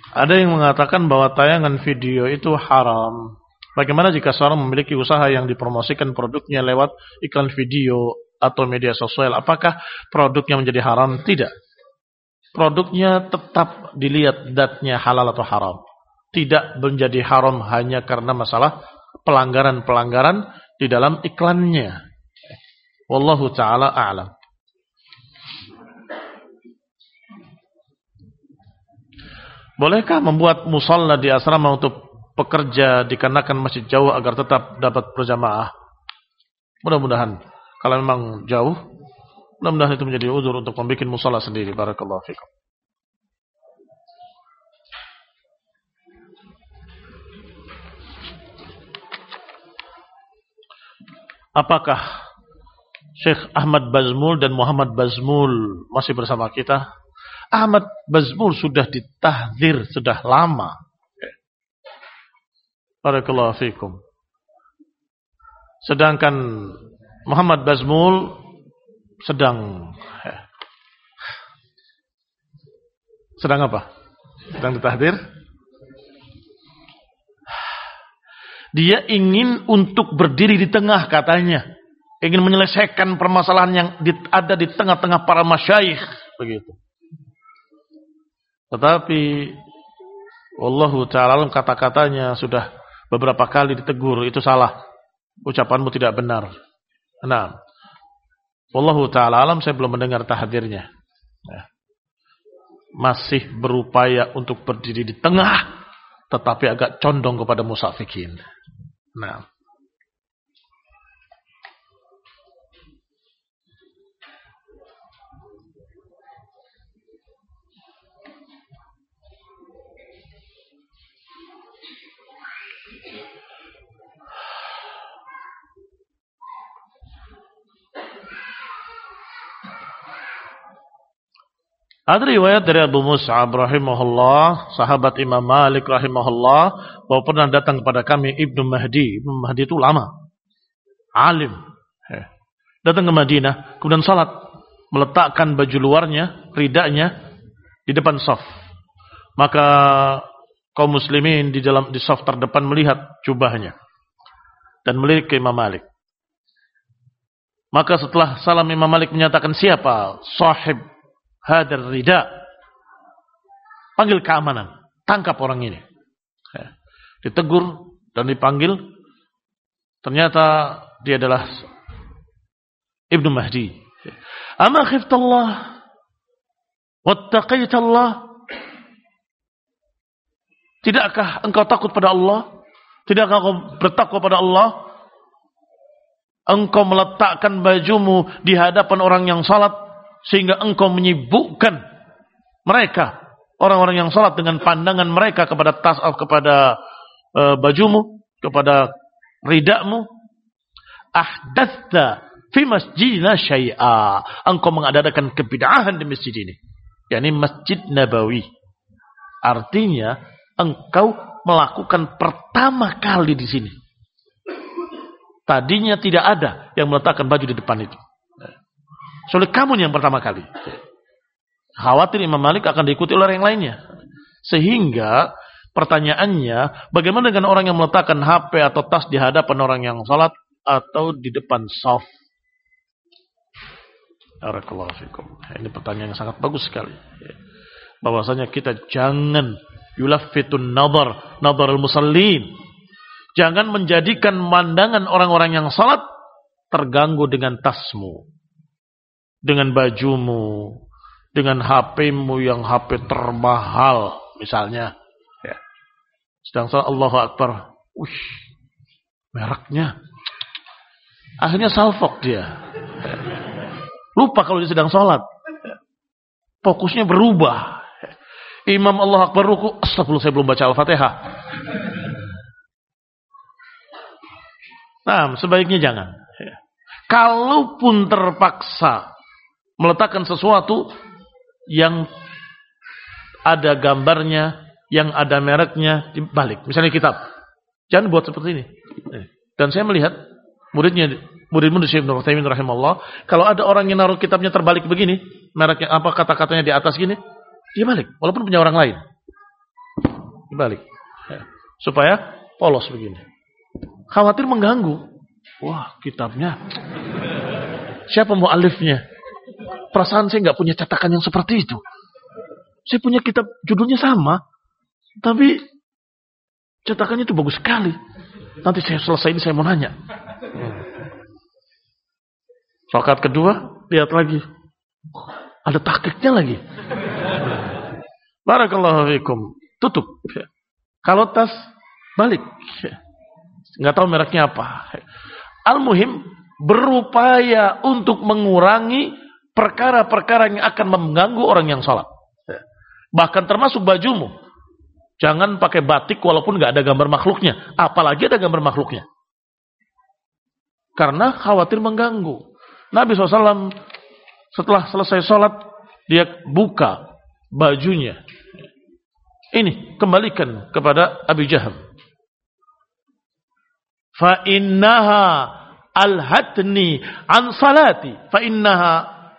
Ada yang mengatakan bahwa tayangan video itu haram. Bagaimana jika seorang memiliki usaha yang dipromosikan produknya lewat iklan video atau media sosial? Apakah produknya menjadi haram? Tidak. Produknya tetap dilihat zatnya halal atau haram. Tidak menjadi haram hanya karena masalah pelanggaran-pelanggaran di dalam iklannya. Wallahu ta'ala a'lam. Bolehkah membuat musalla di asrama untuk pekerja dikarenakan masjid jauh agar tetap dapat berjamaah? Mudah-mudahan. Kalau memang jauh, mudah-mudahan itu menjadi uzur untuk membuat musalla sendiri. Barakallahu fikum. Apakah Syekh Ahmad Bazmul dan Muhammad Bazmul masih bersama kita? Ahmad Bazmul sudah ditahdzir sudah lama. Barakallahu fikum. Sedangkan Muhammad Bazmul sedang apa? Sedang ditahdzir. Dia ingin untuk berdiri di tengah katanya. Ingin menyelesaikan permasalahan yang ada di tengah-tengah para masyayikh begitu. Tetapi wallahu ta'ala kata-katanya sudah beberapa kali ditegur, itu salah. Ucapanmu tidak benar. Nah, wallahu ta'ala alam, saya belum mendengar tahdzirnya. Masih berupaya untuk berdiri di tengah, tetapi agak condong kepada musafikin. Nah, ada riwayat dari Abu Mus'ab rahimahullah, sahabat Imam Malik rahimahullah, bahwa pernah datang kepada kami Ibnu Mahdi. Ibnu Mahdi itu lama, alim. Datang ke Madinah, kemudian salat, meletakkan baju luarnya, ridanya di depan shaf. Maka kaum muslimin di shaf terdepan melihat jubahnya dan melirik ke Imam Malik. Maka setelah salam Imam Malik menyatakan, siapa sahib hadar rida, panggil keamanan, tangkap orang ini. Ditegur dan dipanggil, ternyata dia adalah Ibnu Mahdi. Ama khiftallah wattaqaitallah, tidakkah engkau takut pada Allah? Tidakkah engkau bertakwa pada Allah? Engkau meletakkan bajumu di hadapan orang yang salat, sehingga engkau menyibukkan mereka, orang-orang yang salat, dengan pandangan mereka kepada kepada bajumu, kepada ridakmu. Ahdatha fi masjidina syai'a, engkau mengadakan kebid'ahan di masjid ini, yakni Masjid Nabawi. Artinya engkau melakukan pertama kali di sini. Tadinya tidak ada yang meletakkan baju di depan itu. Soalnya kamu yang pertama kali. Khawatir Imam Malik akan diikuti oleh yang lainnya. Sehingga pertanyaannya, bagaimana dengan orang yang meletakkan HP atau tas di hadapan orang yang salat atau di depan shaf? Barakallahu fikum. Ini pertanyaan yang sangat bagus sekali. Bahwasanya kita jangan yulaffitun nadharul musallin. Jangan menjadikan pandangan orang-orang yang salat terganggu dengan tasmu, dengan bajumu, dengan HP-mu yang HP termahal misalnya. Sedang salat Allahu Akbar, mereknya. Akhirnya salfok dia. Lupa kalau dia sedang salat. Fokusnya berubah. Imam Allahu Akbar ruku, astagfirullah, saya belum baca Al-Fatihah. Nah, sebaiknya jangan. Kalaupun terpaksa meletakkan sesuatu yang ada gambarnya, yang ada mereknya, dibalik. Misalnya kitab. Jangan buat seperti ini. Dan saya melihat murid-murid Syekh Ibnu Utsaimin rahimahullah, kalau ada orang yang naruh kitabnya terbalik begini, mereknya apa, kata-katanya di atas gini, dia balik, walaupun punya orang lain. Dibalik. Ya. Supaya polos begini. Khawatir mengganggu. Wah, kitabnya. Siapa mu'alifnya? Perasaan saya nggak punya cetakan yang seperti itu. Saya punya kitab judulnya sama. Tapi cetakannya itu bagus sekali. Nanti saya selesai ini saya mau nanya. Rakaat kedua, lihat lagi. Ada tahqiqnya lagi. Barakallahu fikum. Tutup. Kalau tas, balik. Nggak tahu mereknya apa. Al-muhim, berupaya untuk mengurangi perkara-perkara yang akan mengganggu orang yang sholat. Bahkan termasuk bajumu. Jangan pakai batik walaupun nggak ada gambar makhluknya. Apalagi ada gambar makhluknya. Karena khawatir mengganggu. Nabi SAW setelah selesai sholat, dia buka bajunya. Ini, kembalikan kepada Abi Jaham. Fa innaha alhatni an salati. Fa innaha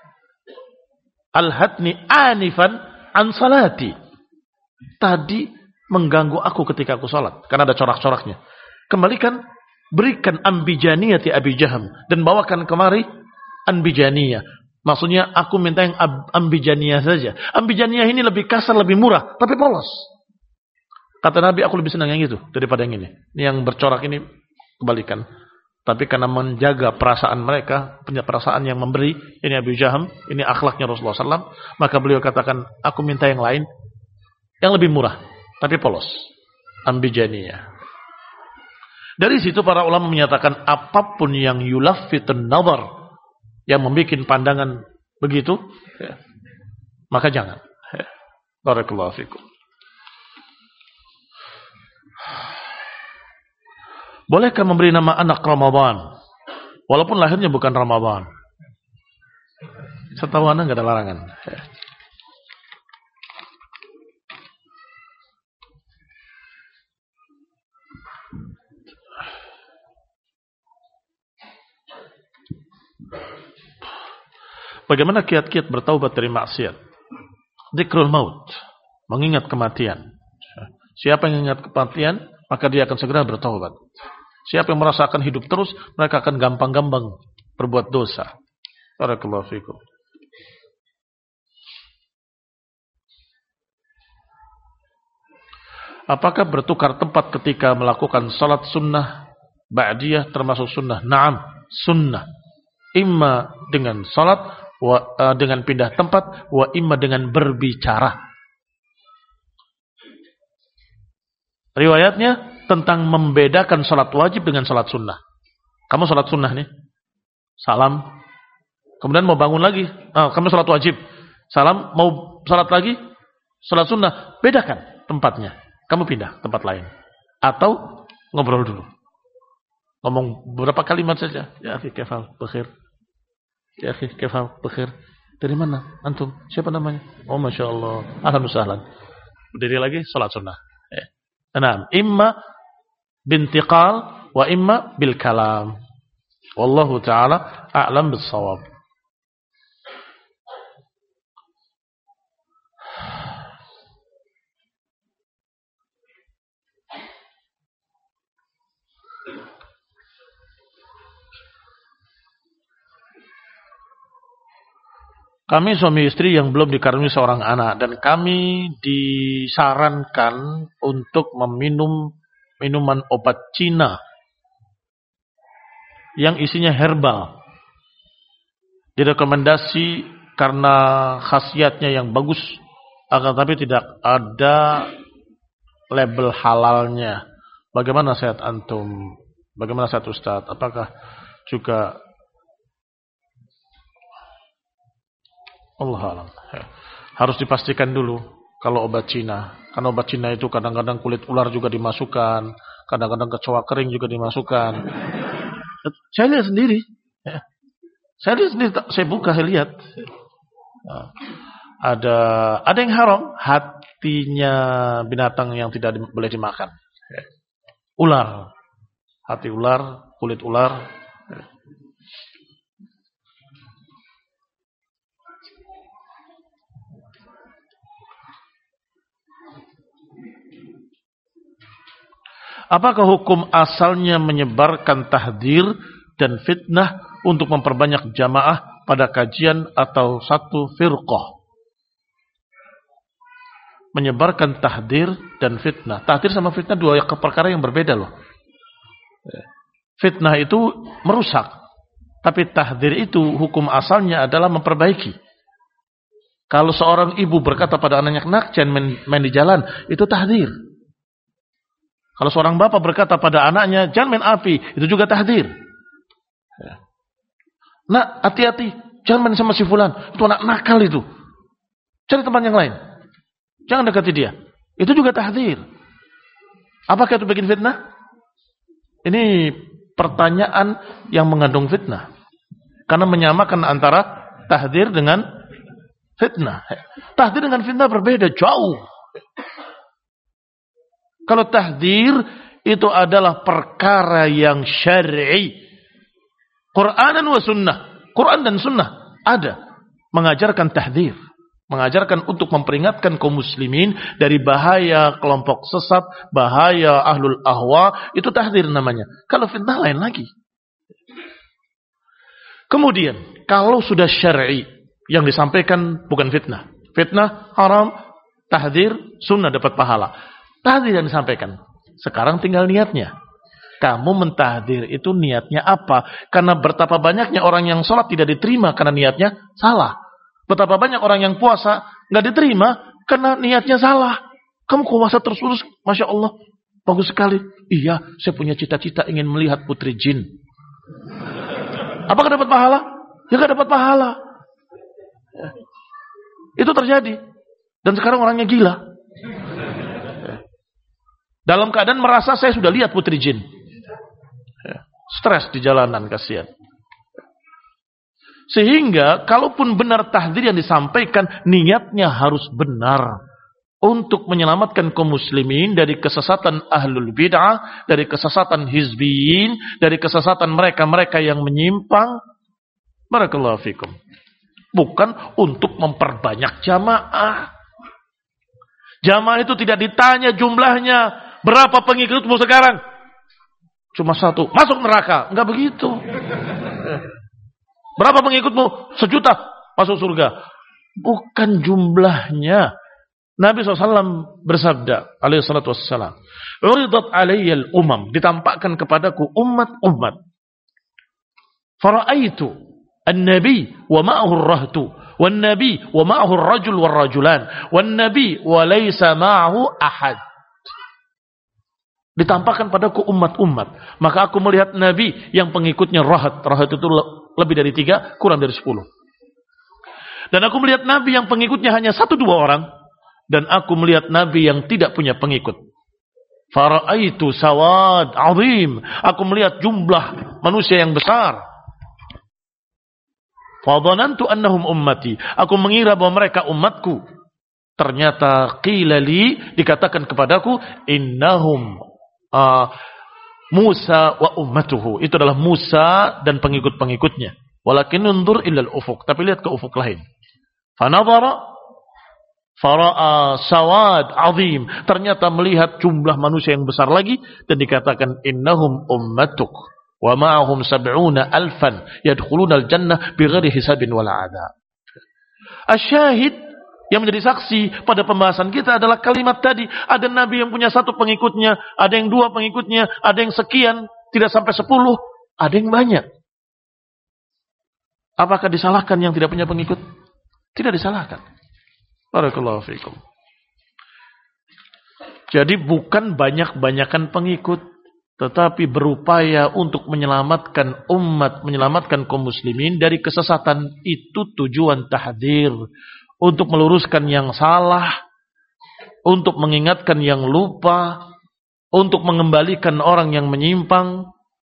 alhatni anifan an salati. Tadi mengganggu aku ketika aku sholat. Karena ada corak-coraknya. Kembalikan, berikan ambijaniyati Abi Jaham. Dan bawakan kemari ambijaniyah. Maksudnya aku minta yang ambijaniyah saja. Ambijaniyah ini lebih kasar, lebih murah. Tapi polos. Kata Nabi, aku lebih senang yang itu daripada yang ini. Yang bercorak ini kembalikan. Tapi karena menjaga perasaan mereka, punya perasaan yang memberi, ini Abi Jaham, ini akhlaknya Rasulullah SAW, maka beliau katakan, aku minta yang lain, yang lebih murah, tapi polos. Ambijaniyah. Dari situ para ulama menyatakan, apapun yang yulaffitun nazar, yang membuat pandangan begitu, ya, maka jangan. Ya. Barakallahu fikum. Bolehkah memberi nama anak Ramadan? Walaupun lahirnya bukan Ramadan. Setahu Anda nggak ada larangan. Ya. Bagaimana kiat-kiat bertaubat dari maksiat? Dzikrul maut, mengingat kematian. Siapa yang ingat kematian, maka dia akan segera bertaubat. Siapa yang merasakan hidup terus, mereka akan gampang-gampang berbuat dosa. Barakallahu fikum. Apakah bertukar tempat ketika melakukan salat sunnah ba'diyah termasuk sunnah? Naam, sunnah. Imma dengan salat, dengan pindah tempat, wa imma dengan berbicara. Riwayatnya tentang membedakan salat wajib dengan salat sunnah. Kamu salat sunnah nih, salam, kemudian mau bangun lagi, kamu salat wajib, salam, mau salat lagi, salat sunnah, bedakan tempatnya. Kamu pindah tempat lain. Atau ngobrol dulu. Ngomong beberapa kalimat saja. Ya akhi, kefal, bekhir. Ya akhi, kefal, bekhir. Dari mana? Antum? Siapa namanya? Oh, Masya Allah. Alhamdulillah. Berdiri lagi, salat sunnah. Nah, imma bintiqal wa imma bil kalam. Wallahu ta'ala a'lam bis-shawab. Kami suami istri yang belum dikaruniai seorang anak dan kami disarankan untuk meminum minuman obat Cina yang isinya herbal. Direkomendasi karena khasiatnya yang bagus, akan tapi tidak ada label halalnya. Bagaimana nasihat antum? Bagaimana nasihat Ustaz? Apakah juga Allah alam. Harus dipastikan dulu kalau obat Cina. Karena obat Cina itu kadang-kadang kulit ular juga dimasukkan, kadang-kadang kecoa kering juga dimasukkan. Saya lihat sendiri. Saya lihat sendiri, saya buka, saya lihat. Ada yang haram, hatinya binatang yang tidak boleh dimakan. Ular, hati ular, kulit ular. Apakah hukum asalnya menyebarkan tahdzir dan fitnah untuk memperbanyak jamaah pada kajian atau satu firqah? Menyebarkan tahdzir dan fitnah. Tahdzir sama fitnah dua perkara yang berbeda loh. Fitnah itu merusak. Tapi tahdzir itu hukum asalnya adalah memperbaiki. Kalau seorang ibu berkata pada anaknya, nak jangan main di jalan, itu tahdzir. Kalau seorang bapak berkata pada anaknya, jangan main api, itu juga tahdzir. Nak, hati-hati, jangan main sama si fulan, itu anak nakal itu. Cari teman yang lain. Jangan dekati dia. Itu juga tahdzir. Apakah itu bikin fitnah? Ini pertanyaan yang mengandung fitnah. Karena menyamakan antara tahdzir dengan fitnah. Tahdzir dengan fitnah berbeda jauh. Kalau tahdzir itu adalah perkara yang syar'i. Qur'anan wa sunnah. Quran dan sunnah ada mengajarkan tahdzir. Mengajarkan untuk memperingatkan kaum muslimin dari bahaya kelompok sesat, bahaya ahlul ahwa, itu tahdzir namanya. Kalau fitnah lain lagi. Kemudian, kalau sudah syar'i, yang disampaikan bukan fitnah. Fitnah haram, tahdzir, sunnah dapat pahala. Tahdzir yang disampaikan. Sekarang tinggal niatnya. Kamu mentahdzir itu niatnya apa? Karena betapa banyaknya orang yang sholat tidak diterima karena niatnya salah. Betapa banyak orang yang puasa nggak diterima karena niatnya salah. Kamu puasa terus, masya Allah, bagus sekali. Iya, saya punya cita-cita ingin melihat putri jin. Apakah dapat pahala? Ya nggak dapat pahala. Ya. Itu terjadi. Dan sekarang orangnya gila. Ya. Dalam keadaan merasa saya sudah lihat putri jin. Ya. Stres di jalanan, kasihan. Sehingga kalaupun benar tahdzir yang disampaikan, niatnya harus benar untuk menyelamatkan kaum muslimin dari kesesatan ahlul bid'ah, dari kesesatan hizbiyin, dari kesesatan mereka-mereka yang menyimpang. Barakallahu fikum. Bukan untuk memperbanyak jamaah. Jamaah itu tidak ditanya jumlahnya. Berapa pengikutmu sekarang? Cuma satu. Masuk neraka. Enggak begitu. Berapa pengikutmu? 1 juta. Masuk surga. Bukan jumlahnya. Nabi SAW bersabda, alaihi salatu wassalam, uridat alayyal umam, ditampakkan kepadaku umat-umat. Fara'aitu an-nabi wa ma'ahu ar-rahtu, wan-nabi wa ma'ahu ar-rajul war-rajulan, wan-nabi wa laysa ma'ahu ahad. Ditampakkan padaku umat-umat. Maka aku melihat nabi yang pengikutnya rahat. Rahat itu lebih dari 3, kurang dari 10. Dan aku melihat nabi yang pengikutnya hanya 1-2 orang. Dan aku melihat nabi yang tidak punya pengikut. Fara'aitu sawad azim. Aku melihat jumlah manusia yang besar. Fadhanantu annahum ummati. Aku mengira bahwa mereka umatku. Ternyata qila li, dikatakan kepadaku, innahum Musa wa ummatuhu. Itu adalah Musa dan pengikut-pengikutnya. Walakin undur illal ufuk. Tapi lihat ke ufuk lain. Fanadhara fara'a sawad azim. Ternyata melihat jumlah manusia yang besar lagi. Dan dikatakan innahum ummatuk. Wa ma'ahum 70,000 yadkhuluna al-jannah bighairi hisabin wala adab. Asyahid yang menjadi saksi pada pembahasan kita adalah kalimat tadi. Ada nabi yang punya 1 pengikutnya, ada yang 2 pengikutnya, ada yang sekian, tidak sampai 10, ada yang banyak. Apakah disalahkan yang tidak punya pengikut? Tidak disalahkan. Barakallahu fikum. Jadi bukan banyak-banyakan pengikut, tetapi berupaya untuk menyelamatkan umat, menyelamatkan kaum muslimin dari kesesatan. Itu tujuan tahdzir. Untuk meluruskan yang salah, untuk mengingatkan yang lupa, untuk mengembalikan orang yang menyimpang.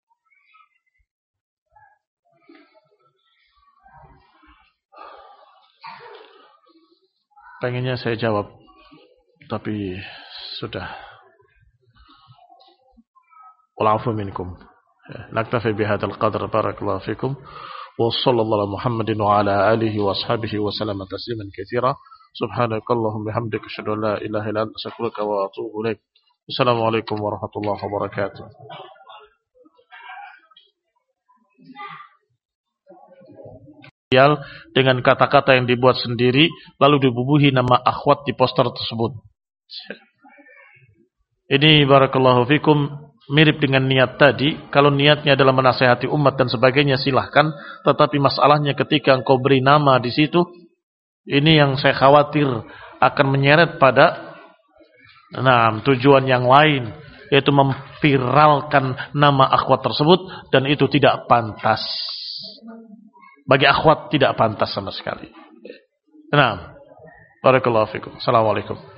Pengennya saya jawab, tapi sudah. Wa'afu minkum. Naktafi bihadzal qadr. Barakallahu fikum. وصلى الله على محمد وعلى آله وأصحابه وسلم تسليما كثيرا سبحانك اللهم وبحمدك أشهد أن لا إله إلا أنت أستغفرك وأتوب إليك Assalamualaikum warahmatullahi wabarakatuh. Dengan kata-kata yang dibuat sendiri lalu dibubuhi nama akhwat di poster tersebut. Ini barakallahu fikum mirip dengan niat tadi. Kalau niatnya adalah menasihati umat dan sebagainya silahkan, tetapi masalahnya ketika engkau beri nama di situ, ini yang saya khawatir akan menyeret pada tujuan yang lain, yaitu memviralkan nama akhwat tersebut, dan itu tidak pantas. Bagi akhwat tidak pantas sama sekali. Barakallahu fikum. Assalamualaikum.